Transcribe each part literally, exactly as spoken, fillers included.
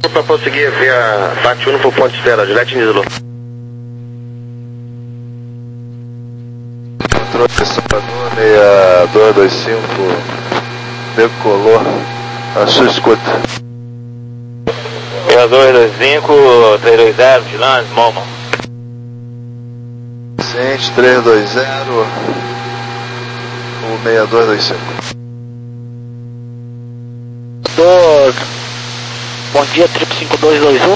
Para prosseguir via Pátio Uno por ponto espera, Juliette Nislo. Controle Salvador, seis dois dois cinco, decolou, a sua escuta. seis dois dois cinco, três dois zero, Gilan, Momo. Ciente, três dois zero, o seis dois dois cinco. Doutor, bom dia, trip cinco dois dois um.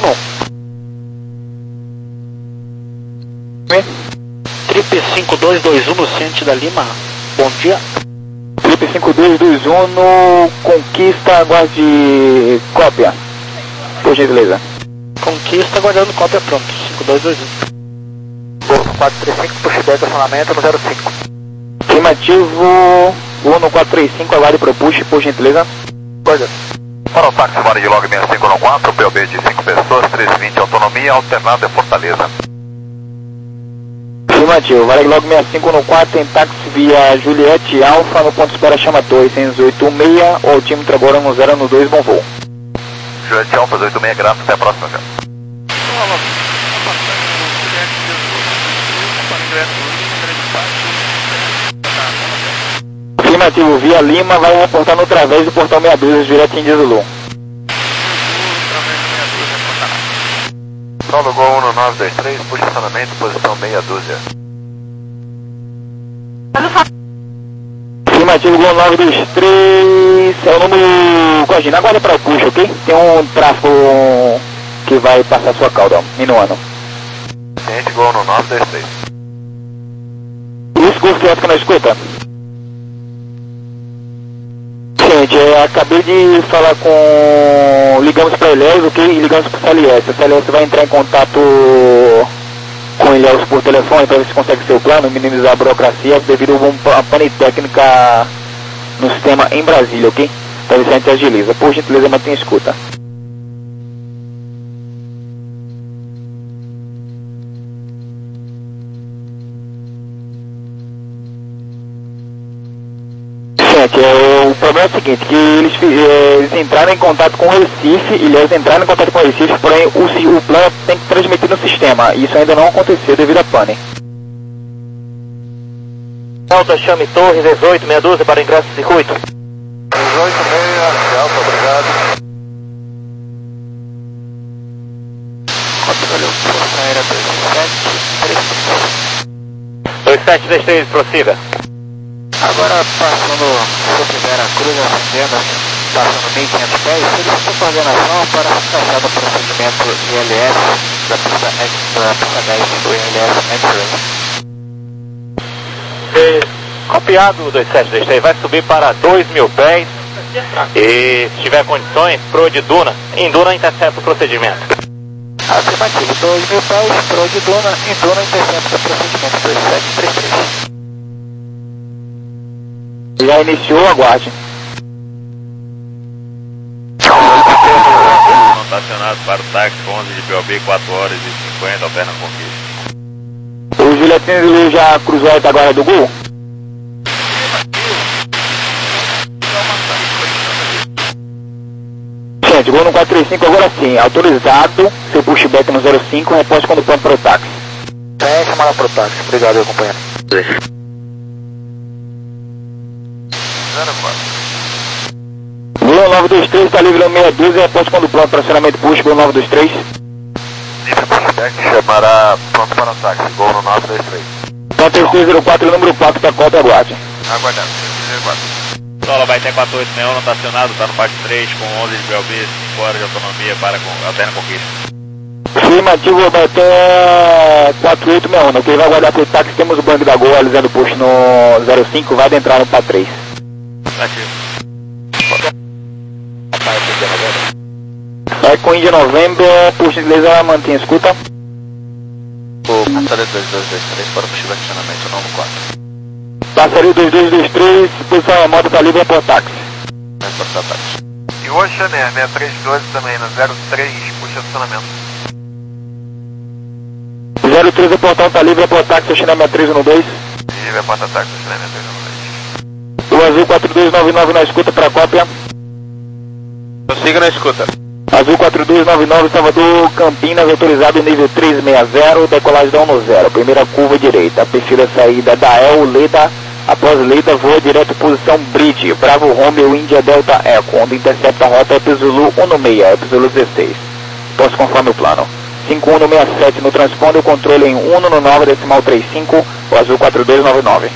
Trip cinco dois dois um no Ciente da Lima, bom dia. Trip cinco dois dois um no Conquista, aguarde cópia, por gentileza. Conquista, aguardando cópia, pronto, cinco dois dois um. quatro três cinco, pushback, acionamento no zero cinco. Afirmativo, Uno quatro três cinco, aguarde pro push, por gentileza. Guarda. Para o táxi fora de log sessenta e cinco no quatro, P O B de cinco pessoas, trezentos e vinte autonomia, alternado é Fortaleza. Afirmativo, vale log sessenta e cinco no quatro, em táxi via Juliette Alfa, no ponto espera chama dois, seis oito seis, o altímetro agora no zero no dois, bom voo. Juliette Alfa, oito seis, graças, até a próxima, cara. Afirmativo, via Lima, vai reportar no través do portão meia dúzia, direto em Zulu. Solo Gol um nove dois três, posicionamento, posição meia dúzia. Afirmativo, Gol nove dois três, é o número coordenado, aguarda para o push, ok? Tem um tráfego que vai passar sua cauda, minuano. Ciente, Gol um nove dois três. Isso, Golf Quieto que não escuta. Gente, eu acabei de falar com... Ligamos para Ilhéus, ok? E ligamos para o C L S. O C L S vai entrar em contato com Ilhéus por telefone para ver se consegue seu plano, minimizar a burocracia devido a uma pane técnica no sistema em Brasília, ok? Para ver se a gente agiliza. Por gentileza, mantenha escuta. Gente, é, o problema é o seguinte, que eles, é, eles entraram em contato com o Recife, e eles entraram em contato com o Recife, porém o, o plano tem que transmitir no sistema, e isso ainda não aconteceu devido à pane. Delta, chame Torres, dezoito, meia dúzia para ingresso do circuito. dezoito, meia, Alfa, obrigado. Controle, Força Aérea dois sete três três, prossiga. Agora passando sobre Vera Cruz, ascendendo, passando mil e quinhentos pés, solicito coordenação para a encaixada do procedimento I L S da pista, da pista dez do I L S Entry. Copiado dois sete três três, vai subir para dois mil pés e se tiver condições, pro de Duna, em Duna intercepta o procedimento. Afirmativo, dois mil pés, pro de Duna, em Duna intercepta o procedimento dois sete três três. Já iniciou, aguarde. Não estacionado para o táxi onze de P O B, quatro horas e cinquenta, alterna Conquista. O Juliette já cruzou a agora do Gol? Gente, Gol no quatro três cinco agora sim, autorizado, seu pushback no zero cinco, reposte quando pronto para o táxi. É, chamada para o táxi, obrigado, acompanhando. Gol nove dois três, está livre no meia dúzia, reposte quando pronto para acionamento push, Gol nove dois três. Livre pushback, chamará pronto para o táxi, Gol no nove dois três. Então três três zero quatro, número quatro para cota, aguarde. Aguardando, três três zero quatro. Solo vai ter quatro oito seis um, não estacionado, está no parte três com onze de P O B, cinco horas de autonomia para alterna Conquista. Afirmativo, vai até quatro oito seis um, ok? Vai aguardar para o táxi, temos o banco da Gol alisando o push no zero cinco, vai adentrar no P A três. Ativo. Vai com Índia November, por gentileza, mantenha escuta. O passarinho dois dois dois três para o pushback acionamento nono quatro. Passarinho dois dois dois três, posição remota, está livre para o táxi. Vai para o táxi. E o Oxané, seis três doze também, no zero três, puxa acionamento. zero três, o portão está livre para o táxi, Oxané sessenta e três um dois. Livre a porta táxi, Oxané seis três um dois. O azul quatro dois nove nove na escuta para cópia. Consiga na escuta. Azul quatro dois nove nove, Salvador, Campinas, autorizado nível três seis zero, decolagem da um zero, primeira curva direita, perfil a saída da El Leda, após Leda voa direto posição Bridge, Bravo Romeo, Índia Delta Eco, onde intercepta a rota Epizulu um seis, Epizulu dezesseis, posto conforme o plano. cinco um seis sete no transponder, o controle em um nove decimal trinta e cinco, o Azul quatro dois nove nove.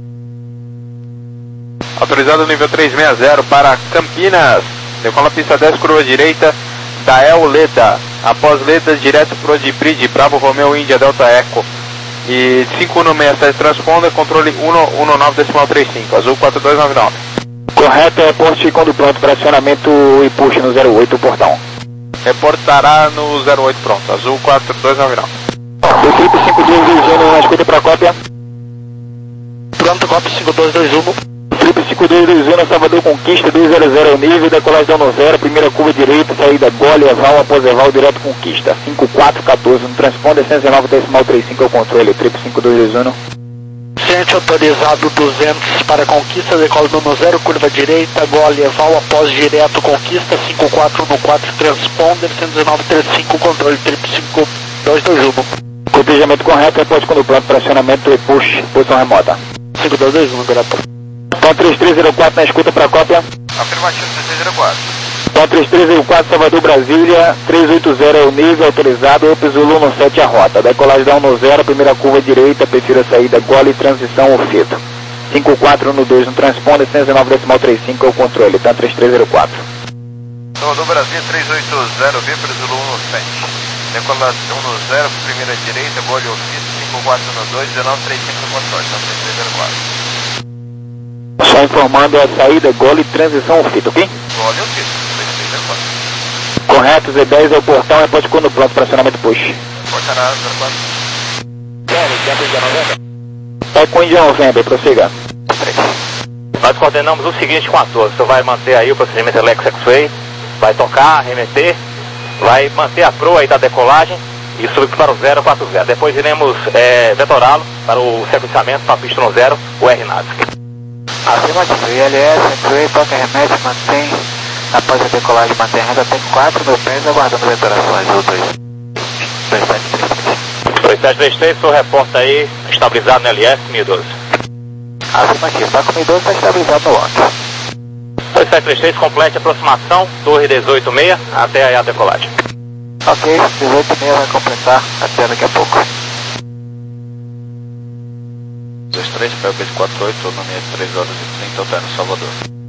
Autorizado nível três seis zero para Campinas, decola pista dez, curva direita, da El Leda, após Leda, direto pro de Bridge, Bravo Romeo, Índia Delta Eco, e cinco um seis sete transponder, controle um nove decimal trinta e cinco, Azul quatro dois nove nove. Correto, reporte quando pronto para acionamento e push no zero oito, portão. Reportará no zero oito pronto, Azul quatro dois nove nove. Equipe cinco dois dois um, na escuta para cópia. Pronto, cópia cinco dois dois um. Felipe cinco dois dois um, Salvador Conquista dois zero zero nível, decolagem da um zero, primeira curva direita, saída Gole, Eval, após Eval, direto Conquista. cinco quatro um quatro, no transponder cento e nove decimal trinta e cinco é o controle, Felipe cinco dois dois um. Ciente autorizado duzentos para Conquista, decola do um zero, curva direita, Gole, Eval, após direto Conquista, cinco quatro um quatro, transponder cento e nove trinta e cinco, controle, Felipe cinco dois dois um. Cotejamento correto, reporte quando pronto para acionamento e push, posição remota. cinco dois dois um, direto. Tom três três zero quatro na escuta para cópia. Afirmativo três três zero quatro. Tom três três zero quatro, Salvador Brasília, trezentos e oitenta é o nível, autorizado, Epizulu no sete a rota. Decolagem da um zero, primeira curva direita, perfil a saída, Gole, transição, Ofeto. cinco quatro um dois no transponder, cento e nove decimal trinta e cinco é o controle, Tom três três zero quatro. Salvador Brasília trezentos e oitenta, V, Epizulu um sete. Decolagem um zero, primeira direita, Gole, Ofeto, cinco quatro um dois, dezenove trinta e cinco no controle, Tom três três zero quatro. Só informando a saída, Gole, transição, Ofeto, ok? Gole, Ofeto, três três zero quatro. Correto, Z dez é o portão, reporte quando pronto para acionamento push. Portará zero quatro. É com Índia November, prossiga. Nós coordenamos o seguinte com a torre. Você vai manter aí o procedimento Alex X-Ray, vai tocar, remeter, vai manter a proa aí da decolagem e subir para o zero quatro zero. Depois iremos é, vetorá-lo para o sequenciamento para a pista no zero, o R N A S. Afirmativo, I L S, X-Ray, toca, remete, mantém, após a decolagem, mantém a reta até quatro mil pés, aguardando vetorações, Azul dois sete três três. dois sete três três, seu reporte aí, estabilizado no L S mil e doze. Afirmativo, tá com mil e doze, está estabilizado no lote. dois sete três três, complete a aproximação, torre dezoito seis, até aí a decolagem. Ok, dezoito seis vai completar até daqui a pouco. dois três, P L B quatro oito, autonomia três horas e trinta, alterno Salvador.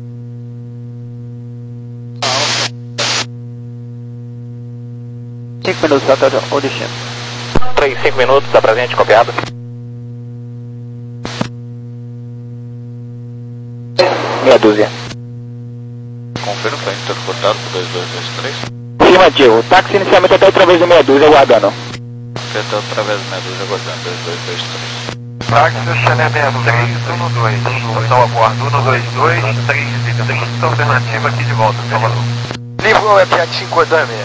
cinco minutos até o destino. três, cinco minutos, está presente, copiado. Meia dúzia. Confirma, foi intercortado por dois dois dois três. Afirmativo, táxi inicialmente até através do meia dúzia, aguardando. Feito através do meia dúzia, aguardando dois dois dois três. Táxi Chalé três um dois, estação a bordo um dois dois, três três, alternativa aqui de volta, Salvador. Livrou é Fiat cinco dois seis.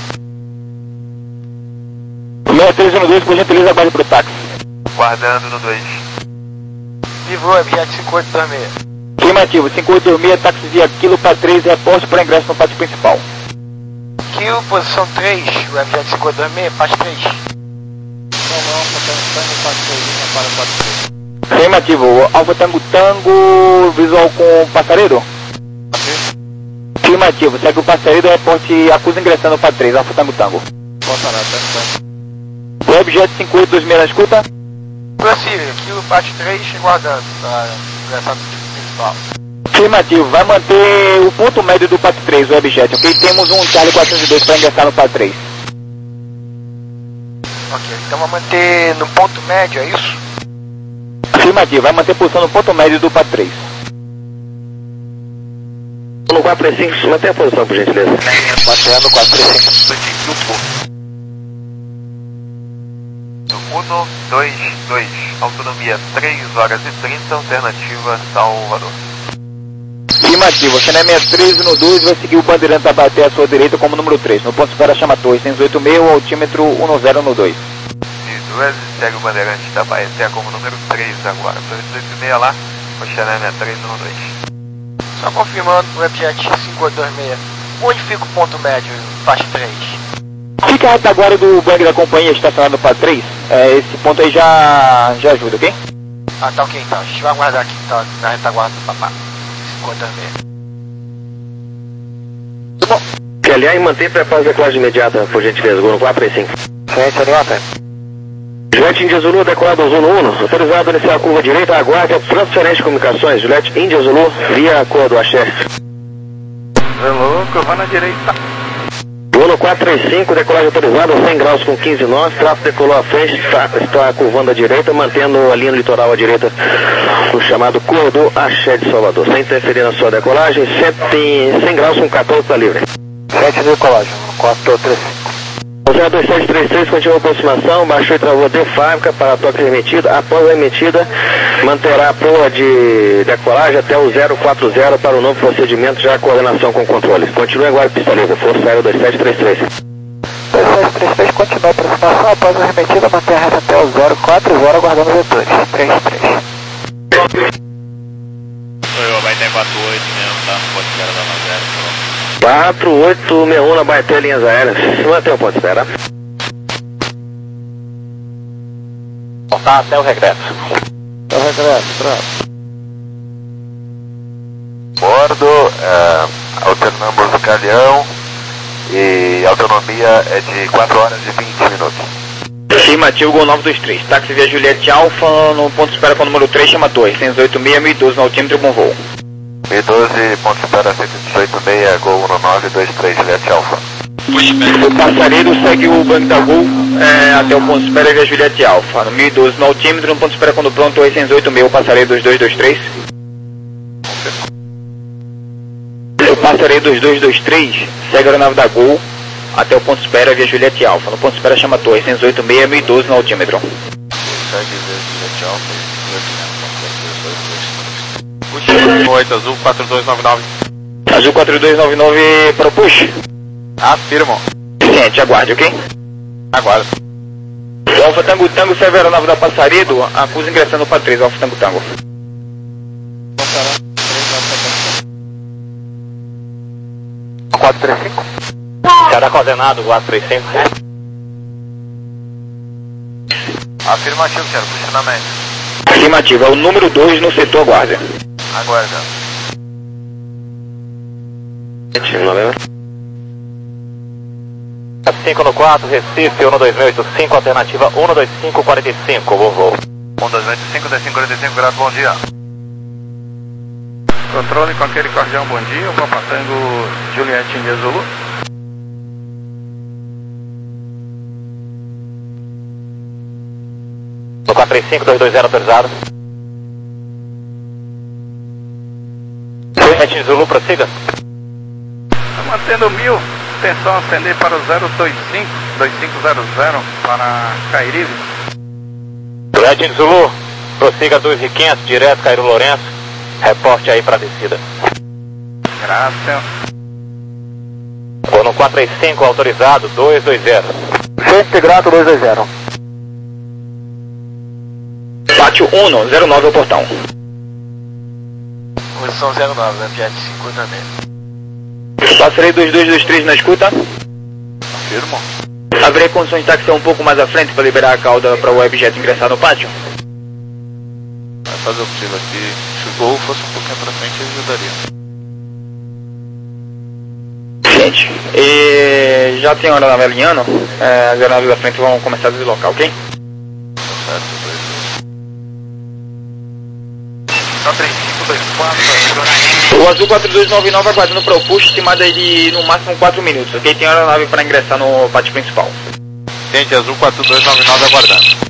seis três um dois, por gentileza, aguarde para o táxi. Guardando no dois. Livrou é Fiat cinco oito dois seis. Afirmativo, cinco oito dois seis, táxi via quilo para três, reporte para ingresso no pátio principal. Quilo, posição três, o Fiat cinco oito dois seis, pátio três. Afirmativo, Alfa Tango Tango, visual com passareiro. Afirmativo, segue o passareiro, reporte acusa ingressando no pátio três, Alfa Tango Tango. Webjet cinco oito dois seis na escuta. Possível, quilo, pátio três, guardando para ingressar no tipo principal. Afirmativo, vai manter o ponto médio do pátio três, Webjet, ok? Temos um Charlie quatrocentos e dois para ingressar no pátio três. Ok, então vai manter no ponto médio, é isso? Afirmativo, vai manter posição no ponto médio do pátio três. No quatro três cinco, mantém a posição, por gentileza. Mantendo quatro três cinco. um dois dois, autonomia três horas e trinta, alternativa Salvador. Afirmativo, Chané sessenta e três no dois vai seguir o bandeirante da bater à sua direita como número três. No ponto espera chama torre, cento e oito seis, o altímetro um zero no dois. duas, segue o bandeirante da Baeté como número três agora. dois oito seis lá, o Chané sessenta e três no dois. Só confirmando o Fiat cinco oito dois seis. Onde fica o ponto médio, faixa três? Fica a retaguarda do bang da companhia estacionado para três. É, esse ponto aí já, já ajuda, ok? Ah, tá ok então. A gente vai aguardar aqui tá, na retaguarda do papá. cinquenta Bom. Aliás, mantém preparo de decolagem imediata, por gentileza, Gol quatro três cinco. Frente, Aliota. Juliette Índia Zulu, decolado Zulu um, autorizado a iniciar a curva direita, aguarde a transferência de comunicações. Juliette Índia Zulu, via a cor do axé. Zulu, curva na direita. Gol quatro três cinco, decolagem autorizada, cem graus com quinze nós, tráfego decolou à frente, está, está curvando à direita, mantendo a linha litoral à direita, o chamado cor do axé de Salvador. Sem interferir na sua decolagem, cem graus com quatorze está livre. Sete de decolagem, quatro três cinco. zero dois sete três três, continua a aproximação, baixou e travou de fábrica para toque remetida. Após a remetida, manterá a proa de decolagem até o zero quatro zero para o novo procedimento, já a coordenação com o controle. Continue agora, pista livre, força aérea dois sete três três. dois sete três três, continua a aproximação, após a remetida, mantém a reta até o zero quatro zero, aguardando os vetores. três três. Oi, vai ter quatro oito mesmo, tá? Não pode esperar da zero. quatro oito seis um na Baeté Linhas Aéreas. Mantém o ponto de espera. Voltar até o regresso. Até o regresso, pronto. Bordo, é, alternamos o calhão e a autonomia é de quatro horas e vinte minutos. Afirmativo, Gol nove dois três. Táxi via Juliette Alfa, no ponto de espera com o número três, chama dois, cento e oito seis, mil e doze no altímetro, bom voo. mil e doze, ponto de espera cento e dezoito seis, Gol um nove dois três, Juliette Alfa. O passaredo segue o banco da Gol é, até o ponto de espera via Juliette Alfa. No mil e doze no altímetro, no ponto de espera quando pronto, oitocentos e oito mil, o passaredo dois dois dois três. O passaredo dois dois dois três segue a aeronave da Gol até o ponto de espera via Juliette Alfa. No ponto de espera chama Torre, oitocentos e oito seis, mil e doze no altímetro. Segue via Juliette Alfa. oito, azul quatro dois nove nove. Azul quatro dois nove nove para o push. Afirmo. Ciente, aguarde, ok? Aguardo. Alfa Tango Tango serve a aeronave da Passaredo, acusa ingressando para três, Alfa Tango Tango. quatro três cinco. Será coordenado, quatro três cinco. Afirmativo, quero posicionamento. Afirmativo, é o número dois no setor, aguarde. Aguarda. cinco no quatro, Recife, um dois oito cinco, alternativa um dois cinco quatro cinco, bom voo. um dois oito cinco, dois cinco quatro cinco, grado, bom dia. Controle com aquele cordial, bom dia. Vou passando Juliette Índia Zulu. No quatro três cinco, dois dois zero, autorizado. Juliette Zulu, prossiga. Mantendo mil, atenção, acender para o zero dois cinco, dois cinco zero zero para Cairibe. Juliette Zulu, prossiga dois e quinhentos, direto, Cairo Lourenço. Reporte aí para descida. Graças. Vou no quatro três cinco, autorizado, dois dois zero. Gente, grato, dois dois zero. Pátio um zero nove ao portão. Posição zero nove, né, Piat, cinquenta metros. Passarei dois dois dois três na escuta. Afirmo. Haverei condições de taxiar um pouco mais à frente para liberar a cauda para o webjet ingressar no pátio? Vai fazer o possível aqui. Se o Gol fosse um pouquinho para frente, ajudaria. Gente, e já tem hora na alinhando, é, as aeronaves da frente vão começar a deslocar, ok? Tá certo, dois quatro três cinco, dois quatro, O Azul quatro dois nove nove aguardando para o push, estimado aí de no máximo quatro minutos, ok? Tem aeronave para ingressar no pátio principal. Gente, Azul quatro dois nove nove aguardando.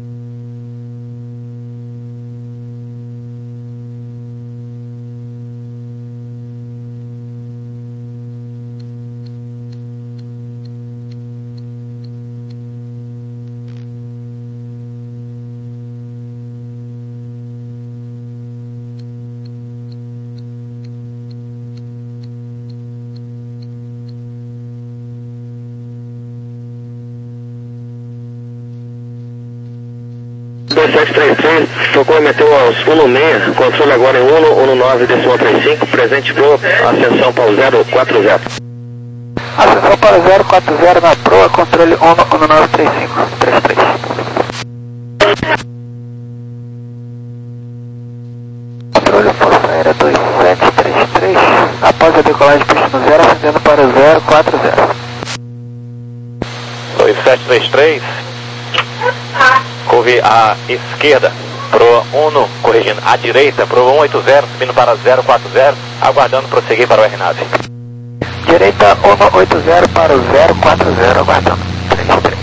dois sete três três, socorro meteu aos um seis, controle agora em um um nove decimal trinta e cinco, presente pro ascensão para o zero quatro zero. Ascensão para zero quatro zero na proa, controle um um nove três cinco três três. Controle Força Aérea dois sete três três, após a decolagem pista no zero, ascendendo para zero quatro zero. dois sete três três, curve à esquerda, proa um, corrigindo, à direita, proa um oito zero, subindo para zero quatro zero, aguardando prosseguir para o R nave. Direita um oito zero para o zero quatro zero, aguardando. três três.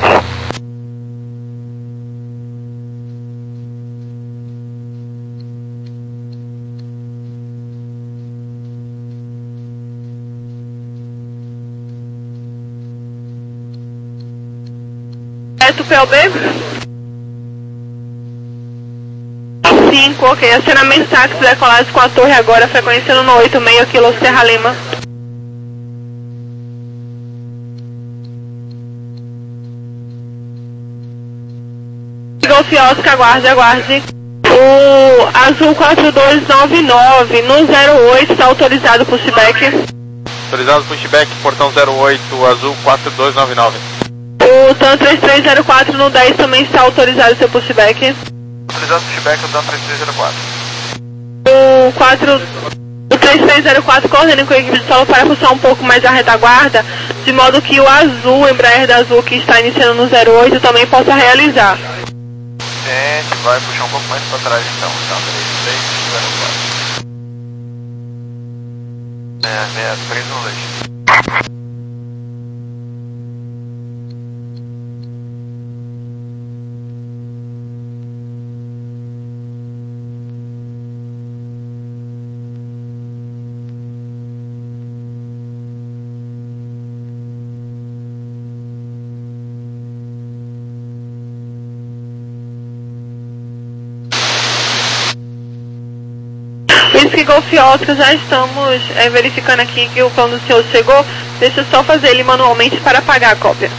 Certo, P O B? cinco, ok. Acionamento táxi, decolagem com a torre agora, frequência no oito seis Kilo Serra Lima. Golf Oscar, aguarde, aguarde. O Azul quatro dois nove nove no zero oito está autorizado pushback. Autorizado pushback, portão zero oito, Azul quatro dois nove nove. O TAN três três zero quatro no dez também está autorizado seu pushback. Autorizado pushback, o TAN três três zero quatro. O quatro... O três três zero quatro coordena com a equipe de solo para puxar um pouco mais a retaguarda, de modo que o Azul, o Embraer da Azul que está iniciando no zero oito também possa realizar. A gente vai puxar um pouco mais para trás então, então três três zero quatro. É, seis três um dois. Whisky Golf Oscar, já estamos é, verificando aqui que o plano do senhor chegou. Deixa eu só fazer ele manualmente para pagar a cópia.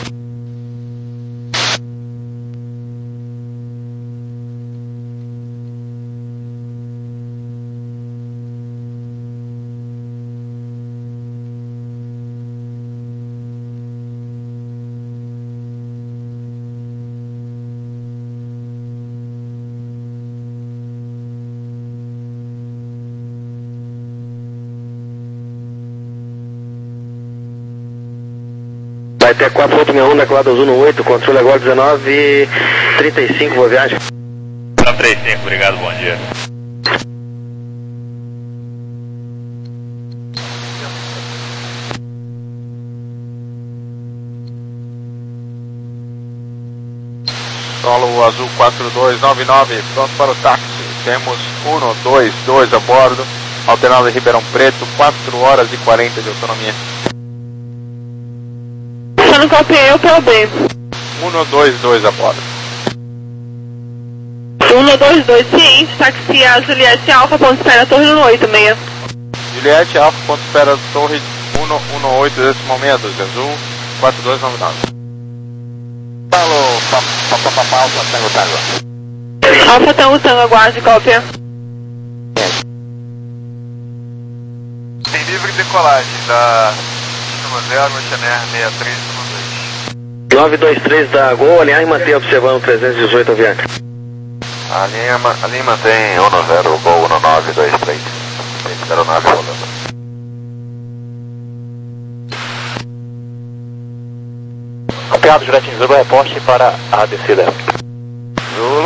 Vai ter quatro oito seis um, decolado Azul no oito, controle agora dezenove trinta e cinco, boa viagem. dezenove trinta e cinco, obrigado, bom dia. Solo Azul quatro dois nove nove, pronto para o táxi. Temos um dois dois a bordo, alternado em Ribeirão Preto, quatro horas e quarenta de autonomia. Só não copiei o P O B. um dois dois a bordo. um dois dois, ciente, táxi a Juliette Alfa, ponto espera, torre no oito seis. Juliette Alfa, ponto espera, torre um um oito nesse momento, Azul quatro dois nove nove. Falou, papapá, Alfa Tango Tango. Alfa Tango Tango, aguarde, cópia. Tem livre decolagem da zero, Chanel seis três um dois. nove dois três da Gol, alinhar e manter observando trezentos e dezoito aviante. A linha, a linha mantém um zero, Gol um nove dois três. zero nove rolando. Copiado, Juretinho Zulu, reporte para a descida. Zulu.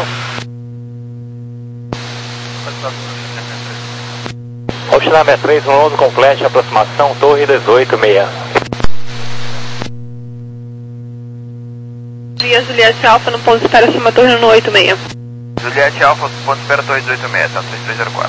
Ocean sessenta e três, um onze, complete, aproximação, torre dezoito seis. Via Juliette Alfa no ponto de espera acima torre no oito seis. Juliette Alfa, ponto espera torre dezoito seis, tá? três três zero quatro.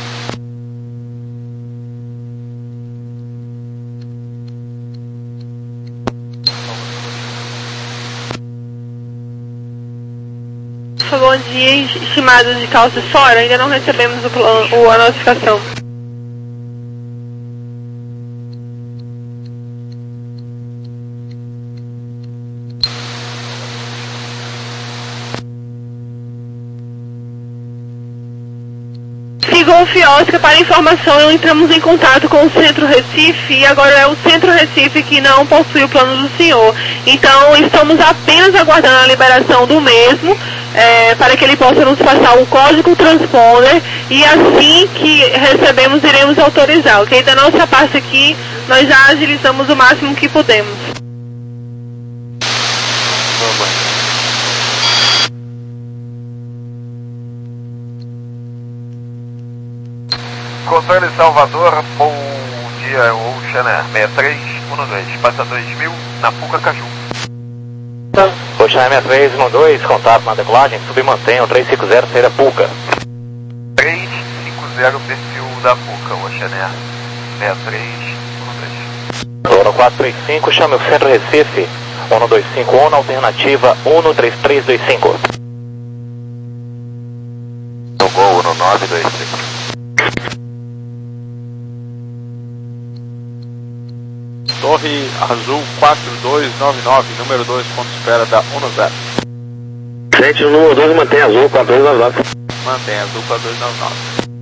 Bom dia, estimados de calças fora, ainda não recebemos o plano, o, a notificação. Sigo Golf Oscar, para informação, entramos em contato com o Centro Recife e agora é o Centro Recife que não possui o plano do senhor. Então estamos apenas aguardando a liberação do mesmo, é, para que ele possa nos passar o código transponder e assim que recebemos iremos autorizar, ok? Da nossa parte aqui, nós já agilizamos o máximo que podemos. Controle Salvador, bom dia, Oceaner seis três um dois, passa dois mil na Puca Caju. Oceaner seis três um dois, contato na decolagem, submantenha o três cinco zero, saída Puca. três cinco zero, perfil da Puca, Oceaner seis três um dois. Zona quatro três cinco, chame o Centro Recife, um dois cinco um, alternativa um três três dois cinco. Togou no nove dois cinco. Torre Azul quatro dois nove nove, número dois, ponto de espera da um zero. Gente, o número doze mantém azul, quatro dois nove nove. Mantém azul quatro dois nove nove.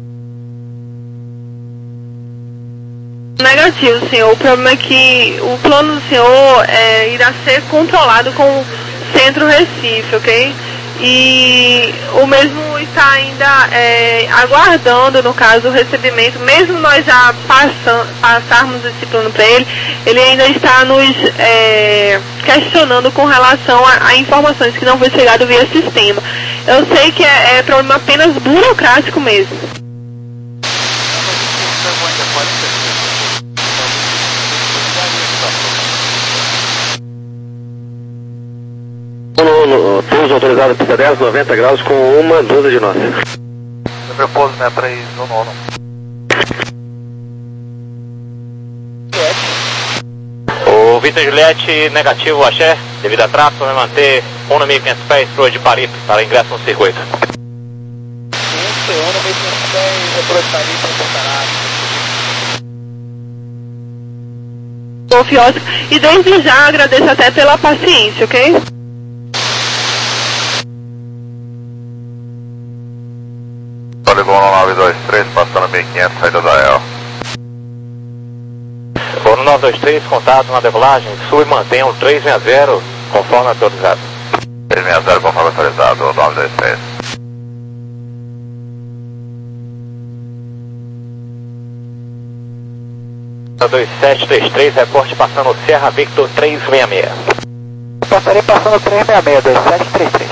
Negativo, senhor. O problema é que o plano do senhor é, irá ser controlado com o Centro Recife, ok? E o mesmo está ainda é, aguardando, no caso, o recebimento. Mesmo nós já passam, passarmos esse plano para ele, ele ainda está nos é, questionando com relação a, a informações que não foi chegado via sistema. Eu sei que é, é problema apenas burocrático mesmo. No, no, pouso autorizado pista dez, noventa graus com uma dúzia de nós. Número pouso seis três um nove. O Vitor Juliette, negativo, axé, devido a tráfego, vai manter um mil e quinhentos pés para de Paripe, para ingresso no circuito. Golf Oscar, e desde já agradeço até pela paciência, ok? Poligono nove dois três, passando mil e quinhentos, saída da E L. Foram nove dois três, contato na decolagem, sub e mantenha o três seis zero, conforme autorizado. três seis zero, conforme autorizado, nove dois três. dois sete três três, reporte passando o Serra Victor três seis seis. Passarei passando três seis seis, dois sete três três.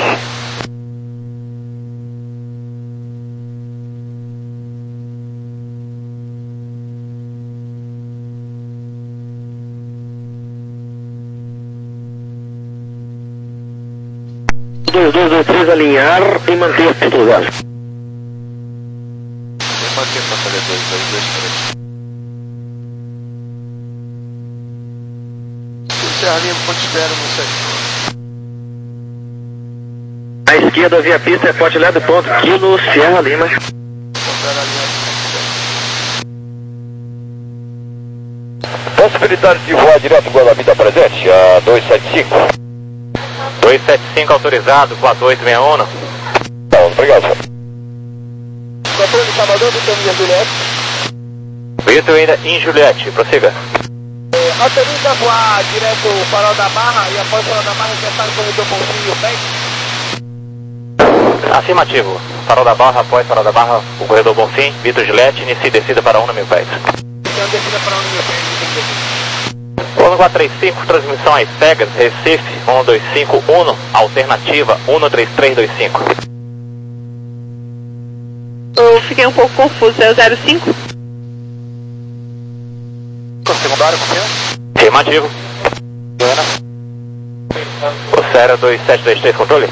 dois dois dois três, alinhar e manter a pista usada. Manter para fazer dois dois dois três. Serra Lima, ponto de espera no setor. À esquerda, via pista, é Porte Lado, ponto Kilo, Sierra Lima. Possibilidade de voar direto Guarabira presente, a dois sete cinco. dois sete cinco autorizado, quatro oito seis um. Tá, obrigado. Controle de Salvador, Vitor India Juliette. Vitor India em Juliette, prossiga. Autoriza voar direto o Farol da Barra e após o Farol da Barra ingressar no corredor Bonfim e o P E C? Afirmativo. Farol da Barra, após Farol da Barra, o corredor Bonfim, Vitor Juliette, inicie descida para um mil pés. Então descida para um mil pés, tem que descer. Plano quatro três cinco, transmissão às cegas, Recife, um dois cinco um, alternativa um três três dois cinco. Eu fiquei um pouco confuso, é o zero cinco? Secundário, confirma? Afirmativo. Joana. O Sera dois sete dois três, controle?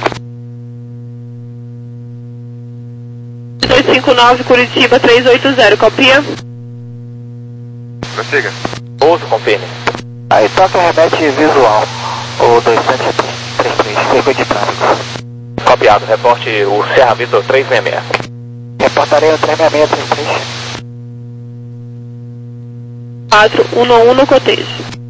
dois cinco nove, Curitiba três oito zero, copia? Prossiga. Pouso, confirme. Aí toca remete visual, o dois sete três três, circuito de tráfego. Copiado, reporte o Serra Vitor três seis seis. Reportarei o três seis seis três três. quatro um um no cotejo.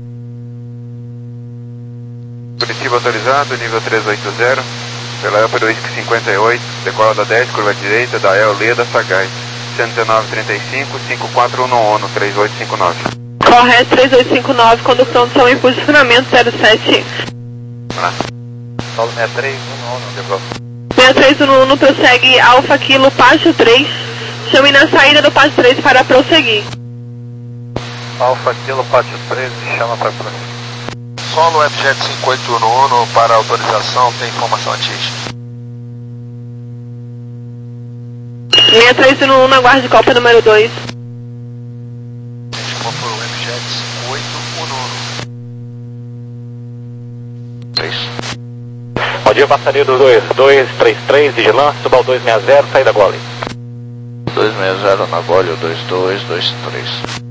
Curitiba autorizado, nível três oito zero, pela Upper Whisky cinquenta e oito, decola da dez, curva direita, da E L Leda, Sagaz. cento e dezenove, trinta e cinco, cinco quatro um no três oito cinco nove. Correto, três oito cinco nove, condução de som em posicionamento zero sete. Solo sessenta e três, um no devolve. sessenta e três um no prossegue Alfa Kilo Pátio três. Chame na saída do Pátio três para prosseguir. Alfa Kilo Pátio três, chama para prosseguir. Solo F Jet cinco oito um no para autorização, tem informação antes. sessenta e três um no, aguarde Copa número dois. Chamou por F Jet cinco oito um no. três. Bom dia, passaria do dois dois três três, vigilância, suba ao dois seis zero, saída Gole. dois seis zero na Gole, dois dois dois três.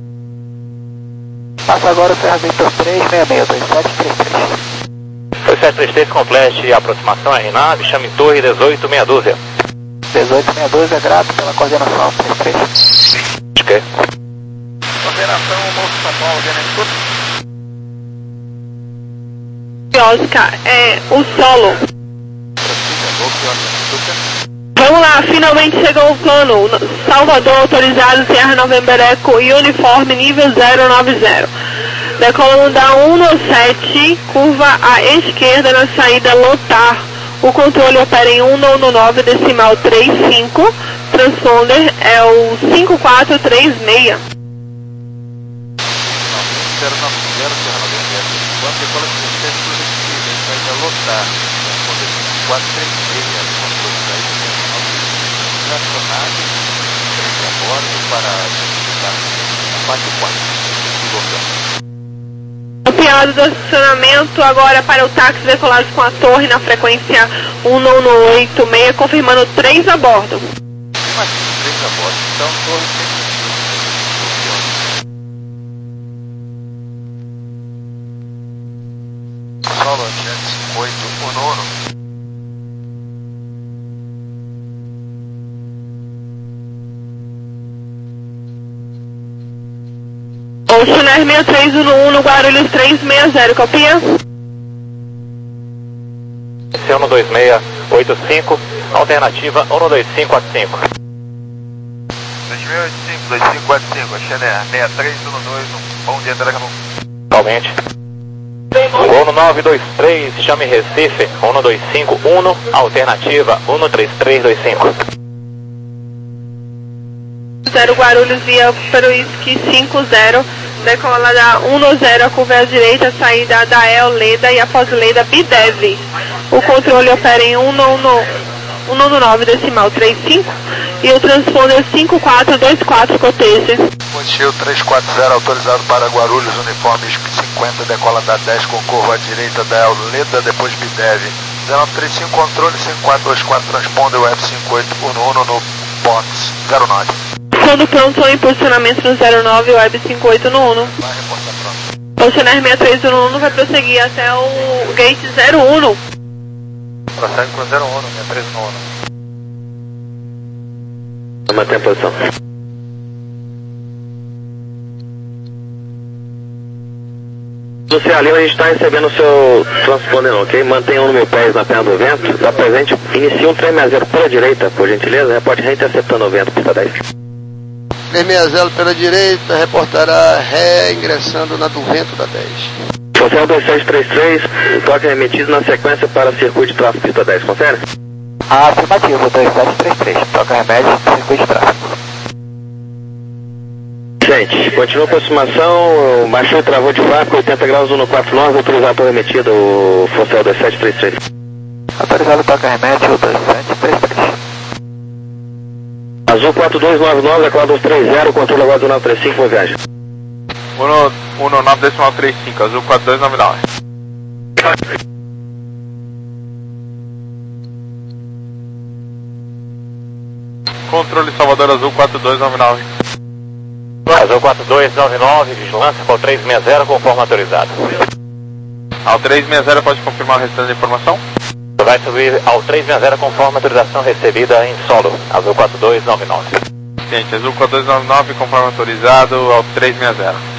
Passa agora o ferramenta três seis seis, dois sete três três. dois sete três três, complete a aproximação R nave, chame em torre dezoito meia dúzia. dezoito meia dúzia, grato pela coordenação três três. Ok. Coordenação Novo São Paulo, Venezuela. Oscar, é o solo. Vamos lá, finalmente chegou o plano. Salvador autorizado, Sierra November Eco e uniforme nível zero nove zero. Decolando da um no sete, curva à esquerda na saída lotar. O controle opera em um no nove, decimal três cinco. Transponder é o cinco quatro três seis. zero nove zero, Sierra November. Quando decola de dezessete, curva esquerda, saída lotar. Transponder cinco quatro três seis, controle saída nacionais, três a bordo para a parte quatro. Copiado do estacionamento agora para o táxi decolado com a torre na frequência um nove oito seis, confirmando três a bordo. Imagina, três a bordo. Então, torre sempre. Solo Jet cinco oito um no. Oceaner seis três um um no Guarulhos três seis zero, copia? C um dois seis oito cinco, alternativa um dois cinco quatro cinco. dois mil e oitenta e cinco, dois cinco quatro cinco, Oceaner seis três um dois, um bom dia, Dragão. Totalmente. um nove dois três, chame Recife, um dois cinco um, alternativa um três três dois cinco. zero Guarulhos via Peruísque cinco zero, decola da um no zero, a curva à direita, saída da El Leda e após Leda Bidev. O controle opera em um nove decimal três cinco e o transponder cinco quatro dois quatro cotece. Montiel três quatro zero autorizado para Guarulhos, uniforme cinquenta, decola da dez com curva à direita da El Leda, depois Bidev. zero nove três cinco, controle cinco quatro dois quatro, transponder o F cinco oito um um no box zero nove. Todo pronto em posicionamento no zero nove, web cinco oito no um. Vai reportar pronto. Oceaner seis três um um vai prosseguir até o gate zero um. Prossegue com zero um, seis três um um. Mantém a posição. No Ceará Lima a gente está recebendo o seu transponder, ok? Mantenha um no mil pés na perna do vento. Da presente, inicie um três seis zero pela direita, por gentileza. Reporte reinterceptando o vento, pista dez. três seis zero pela direita, reportará ré ingressando na do vento da dez. Social dois sete três três, toque remetido na sequência para circuito de tráfego, pista dez, confere? Afirmativo, dois sete três três, toca remédio, circuito de tráfego. Gente, continua a aproximação, baixou e travou de vácuo, oitenta graus, um no quatro nove, autorizado por remetida, o Social dois sete três três. Autorizado toca remédio, dois sete três três. Azul quatro dois nove nove, decola dois três zero, controle agora do nove três cinco, boa viagem. um nove decimal três cinco, azul quatro dois nove nove. Controle Salvador Azul quatro dois nove nove. Azul quatro dois nove nove, vigilância para o três seis zero, conforme autorizado. Ao três seis zero pode confirmar o restante da informação? Vai subir ao três seis zero conforme autorização recebida em solo, Azul quatro dois nove nove. Gente, Azul quatro dois nove nove conforme autorizado ao três seis zero.